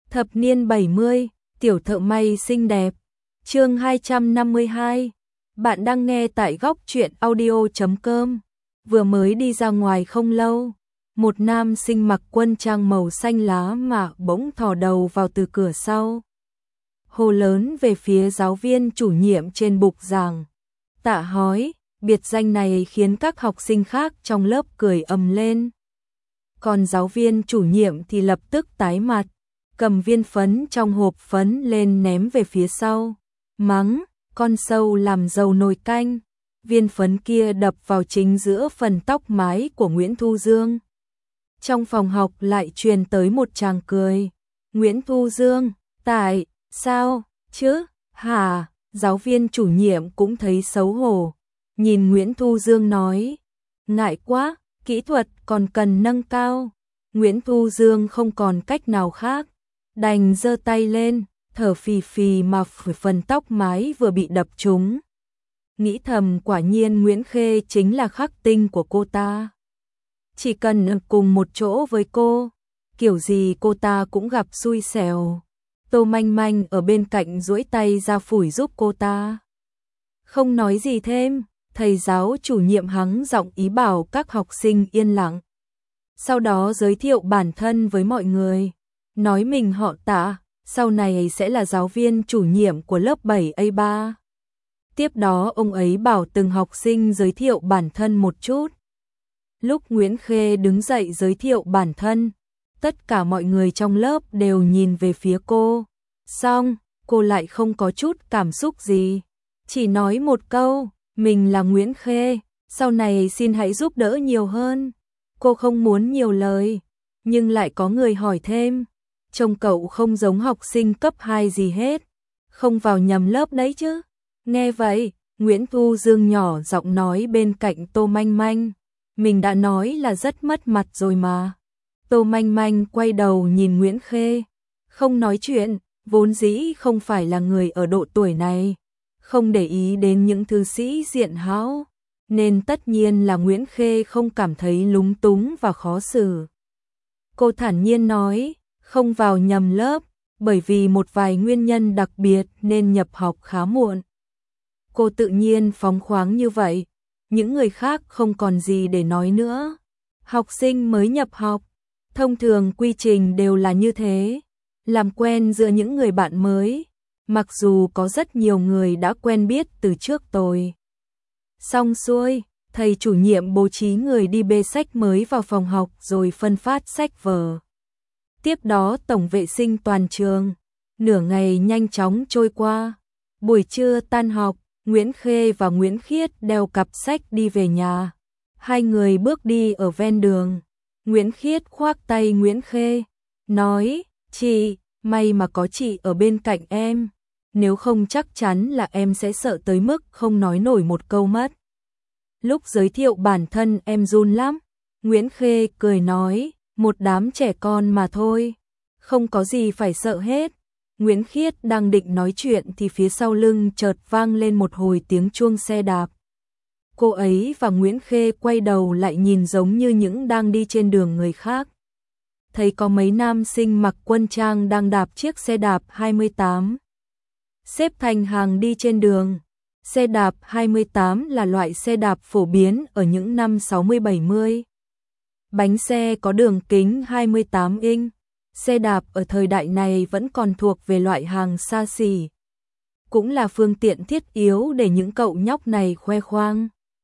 Thập niên 70, tiểu thợ may xinh đẹp. Chương 252. Bạn đang nghe tại góc truyện audio.com. Vừa mới đi ra ngoài không lâu, một nam sinh mặc quân trang màu xanh lá mà bỗng thò đầu vào từ cửa sau. Hô lớn về phía giáo viên chủ nhiệm trên bục giảng. Tạ Hói, biệt danh này khiến các học sinh khác trong lớp cười ầm lên. Còn giáo viên chủ nhiệm thì lập tức tái mặt, cầm viên phấn trong hộp phấn lên ném về phía sau, mắng, con sâu làm dầu nồi canh. Viên phấn kia đập vào chính giữa phần tóc mái của Nguyễn Thu Dương. Trong phòng học lại truyền tới một tràng cười. Nguyễn Thu Dương, tại sao chứ, hả? Giáo viên chủ nhiệm cũng thấy xấu hổ, nhìn Nguyễn Thu Dương nói, ngại quá, kỹ thuật còn cần nâng cao. Nguyễn Thu Dương không còn cách nào khác, đành giơ tay lên, thở phì phì mà phần tóc mái vừa bị đập trúng. Nghĩ thầm quả nhiên Nguyễn Khê chính là khắc tinh của cô ta. Chỉ cần ở cùng một chỗ với cô, kiểu gì cô ta cũng gặp xui xẻo. Tô Manh Manh ở bên cạnh duỗi tay ra phủi giúp cô ta. Không nói gì thêm, thầy giáo chủ nhiệm hắng giọng ý bảo các học sinh yên lặng. Sau đó giới thiệu bản thân với mọi người, nói mình họ Tạ, sau này sẽ là giáo viên chủ nhiệm của lớp 7A3. Tiếp đó ông ấy bảo từng học sinh giới thiệu bản thân một chút. Lúc Nguyễn Khê đứng dậy giới thiệu bản thân, tất cả mọi người trong lớp đều nhìn về phía cô. Xong, cô lại không có chút cảm xúc gì, chỉ nói một câu, mình là Nguyễn Khê, sau này xin hãy giúp đỡ nhiều hơn. Cô không muốn nhiều lời, nhưng lại có người hỏi thêm, trông cậu không giống học sinh cấp 2 gì hết, không vào nhầm lớp đấy chứ. Nghe vậy, Nguyễn Thu Dương nhỏ giọng nói bên cạnh Tô Manh Manh, mình đã nói là rất mất mặt rồi mà. Tô Manh Manh quay đầu nhìn Nguyễn Khê, không nói chuyện, vốn dĩ không phải là người ở độ tuổi này, không để ý đến những thứ sĩ diện hão, nên tất nhiên là Nguyễn Khê không cảm thấy lúng túng và khó xử. Cô thản nhiên nói, không vào nhầm lớp, bởi vì một vài nguyên nhân đặc biệt nên nhập học khá muộn. Cô tự nhiên phóng khoáng như vậy, những người khác không còn gì để nói nữa. Học sinh mới nhập học, thông thường quy trình đều là như thế, làm quen giữa những người bạn mới, mặc dù có rất nhiều người đã quen biết từ trước rồi. Xong xuôi, thầy chủ nhiệm bố trí người đi bê sách mới vào phòng học rồi phân phát sách vở. Tiếp đó tổng vệ sinh toàn trường, nửa ngày nhanh chóng trôi qua. Buổi trưa tan học, Nguyễn Khê và Nguyễn Khiết đeo cặp sách đi về nhà. Hai người bước đi ở ven đường. Nguyễn Khiết khoác tay Nguyễn Khê, nói, chị, may mà có chị ở bên cạnh em, nếu không chắc chắn là em sẽ sợ tới mức không nói nổi một câu mất. Lúc giới thiệu bản thân em run lắm. Nguyễn Khê cười nói, một đám trẻ con mà thôi, không có gì phải sợ hết. Nguyễn Khiết đang định nói chuyện thì phía sau lưng chợt vang lên một hồi tiếng chuông xe đạp. Cô ấy và Nguyễn Khê quay đầu lại nhìn giống như những đang đi trên đường người khác. Thấy có mấy nam sinh mặc quân trang đang đạp chiếc xe đạp 28. Xếp thành hàng đi trên đường. Xe đạp 28 là loại xe đạp phổ biến ở những năm 60-70. Bánh xe có đường kính 28 inch. Xe đạp ở thời đại này vẫn còn thuộc về loại hàng xa xỉ. Cũng là phương tiện thiết yếu để những cậu nhóc này khoe khoang.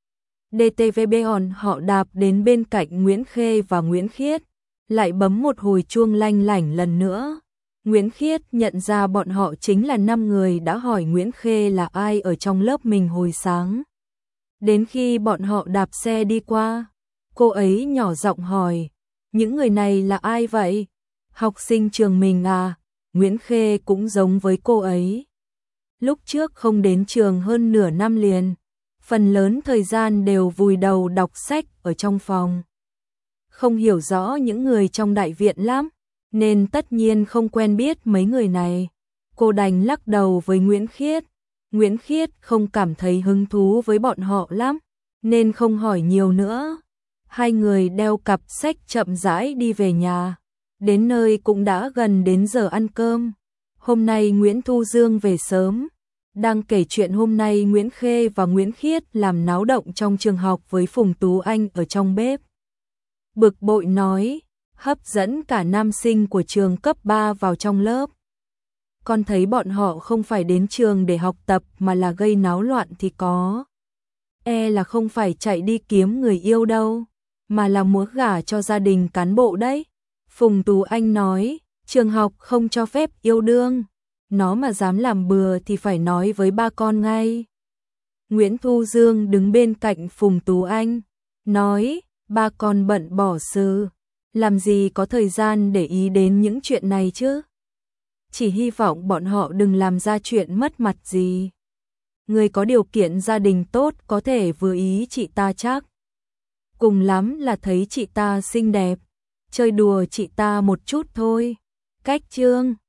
DTVBon họ đạp đến bên cạnh Nguyễn Khê và Nguyễn Khiết, lại bấm một hồi chuông lanh lảnh lần nữa. Nguyễn Khiết nhận ra bọn họ chính là 5 người đã hỏi Nguyễn Khê là ai ở trong lớp mình hồi sáng. Đến khi bọn họ đạp xe đi qua, cô ấy nhỏ giọng hỏi, những người này là ai vậy? Học sinh trường mình à? Nguyễn Khê cũng giống với cô ấy. Lúc trước không đến trường hơn nửa năm liền, phần lớn thời gian đều vùi đầu đọc sách ở trong phòng. Không hiểu rõ những người trong đại viện lắm, nên tất nhiên không quen biết mấy người này. Cô đành lắc đầu với Nguyễn Khiết. Nguyễn Khiết không cảm thấy hứng thú với bọn họ lắm, nên không hỏi nhiều nữa. Hai người đeo cặp sách chậm rãi đi về nhà. Đến nơi cũng đã gần đến giờ ăn cơm. Hôm nay Nguyễn Thu Dương về sớm, đang kể chuyện hôm nay Nguyễn Khê và Nguyễn Khiết làm náo động trong trường học với Phùng Tú Anh ở trong bếp. Bực bội nói, hấp dẫn cả nam sinh của trường cấp 3 vào trong lớp. Con thấy bọn họ không phải đến trường để học tập mà là gây náo loạn thì có. Là không phải chạy đi kiếm người yêu đâu, mà là muốn gả cho gia đình cán bộ đấy. Phùng Tú Anh nói, trường học không cho phép yêu đương, nó mà dám làm bừa thì phải nói với ba con ngay. Nguyễn Thu Dương đứng bên cạnh Phùng Tú Anh, nói, ba con bận bỏ sự, làm gì có thời gian để ý đến những chuyện này chứ. Chỉ hy vọng bọn họ đừng làm ra chuyện mất mặt gì. Người có điều kiện gia đình tốt có thể vừa ý chị ta chắc. Cùng lắm là thấy chị ta xinh đẹp, chơi đùa chị ta một chút thôi. Cách chương